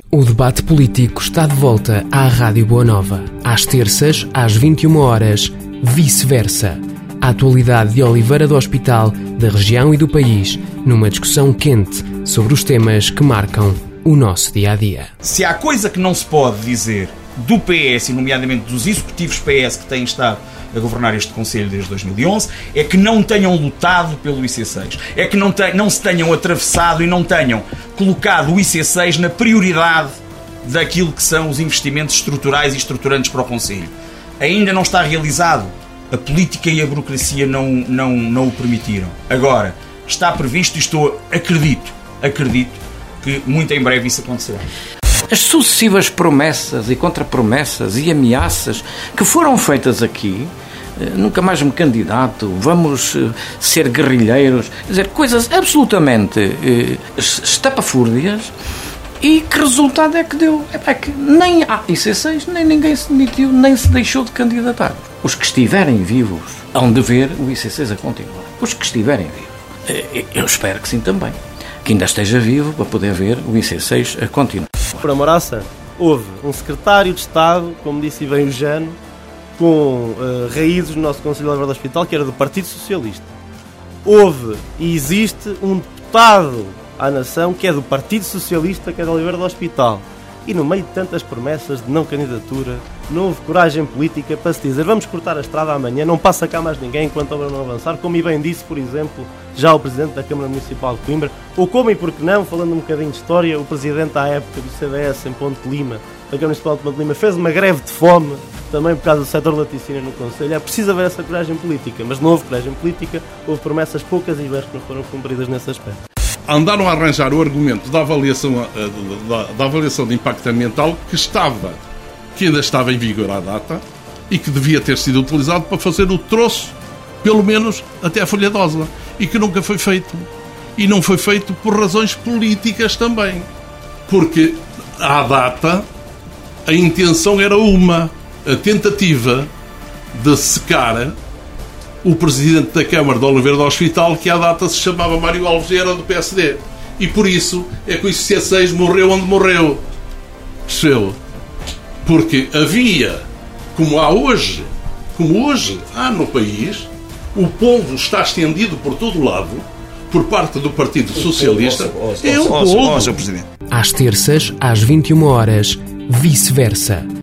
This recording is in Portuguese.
O debate político está de volta à Rádio Boa Nova. Às terças, às 21h, vice-versa. A atualidade de Oliveira do Hospital, da região e do país, numa discussão quente sobre os temas que marcam o nosso dia-a-dia. Se há coisa que não se pode dizer do PS, e nomeadamente dos executivos PS que têm estado a governar este Conselho desde 2011, é que não tenham lutado pelo IC6. É que não se tenham atravessado e não tenham colocado o IC6 na prioridade daquilo que são os investimentos estruturais e estruturantes para o Conselho. Ainda não está realizado. A política e a burocracia não o permitiram. Agora, está previsto e acredito que muito em breve isso acontecerá. As sucessivas promessas e contrapromessas e ameaças que foram feitas aqui, nunca mais me candidato, vamos ser guerrilheiros, quer dizer, coisas absolutamente estapafúrdias, e que resultado é que deu? É que nem há IC6, nem ninguém se demitiu, nem se deixou de candidatar. Os que estiverem vivos hão de ver o IC6 a continuar. Os que estiverem vivos. Eu espero que sim também. Que ainda esteja vivo para poder ver o IC6 a continuar. Por Amoraça, houve um secretário de Estado, como disse bem o Jano, com raízes no nosso Conselho de Oliveira do Hospital, que era do Partido Socialista. Houve e existe um deputado à nação que é do Partido Socialista, que é de Oliveira do Hospital. E no meio de tantas promessas de não candidatura, não houve coragem política para se dizer vamos cortar a estrada amanhã, não passa cá mais ninguém enquanto a obra não avançar, como bem disse, por exemplo, já o Presidente da Câmara Municipal de Coimbra, ou como e por que não, falando um bocadinho de história, o Presidente à época do CDS em Ponte de Lima, da Câmara Municipal de Ponte de Lima, fez uma greve de fome, também por causa do setor laticínio no Conselho. É preciso haver essa coragem política, mas não houve coragem política, houve promessas poucas e breves que não foram cumpridas nesse aspecto. Andaram a arranjar o argumento da avaliação de impacto ambiental que ainda estava em vigor à data e que devia ter sido utilizado para fazer o troço, pelo menos até a Folha d'Osla, e que nunca foi feito. E não foi feito por razões políticas também. Porque à data a intenção era a tentativa de secar o Presidente da Câmara de Oliveira do Hospital, que à data se chamava Mário Alves e era do PSD. E por isso é que o IC6 morreu onde morreu. Percebeu? Porque havia, como hoje há no país, o povo está estendido por todo lado, por parte do Partido Socialista. Às terças, às 21h, vice-versa.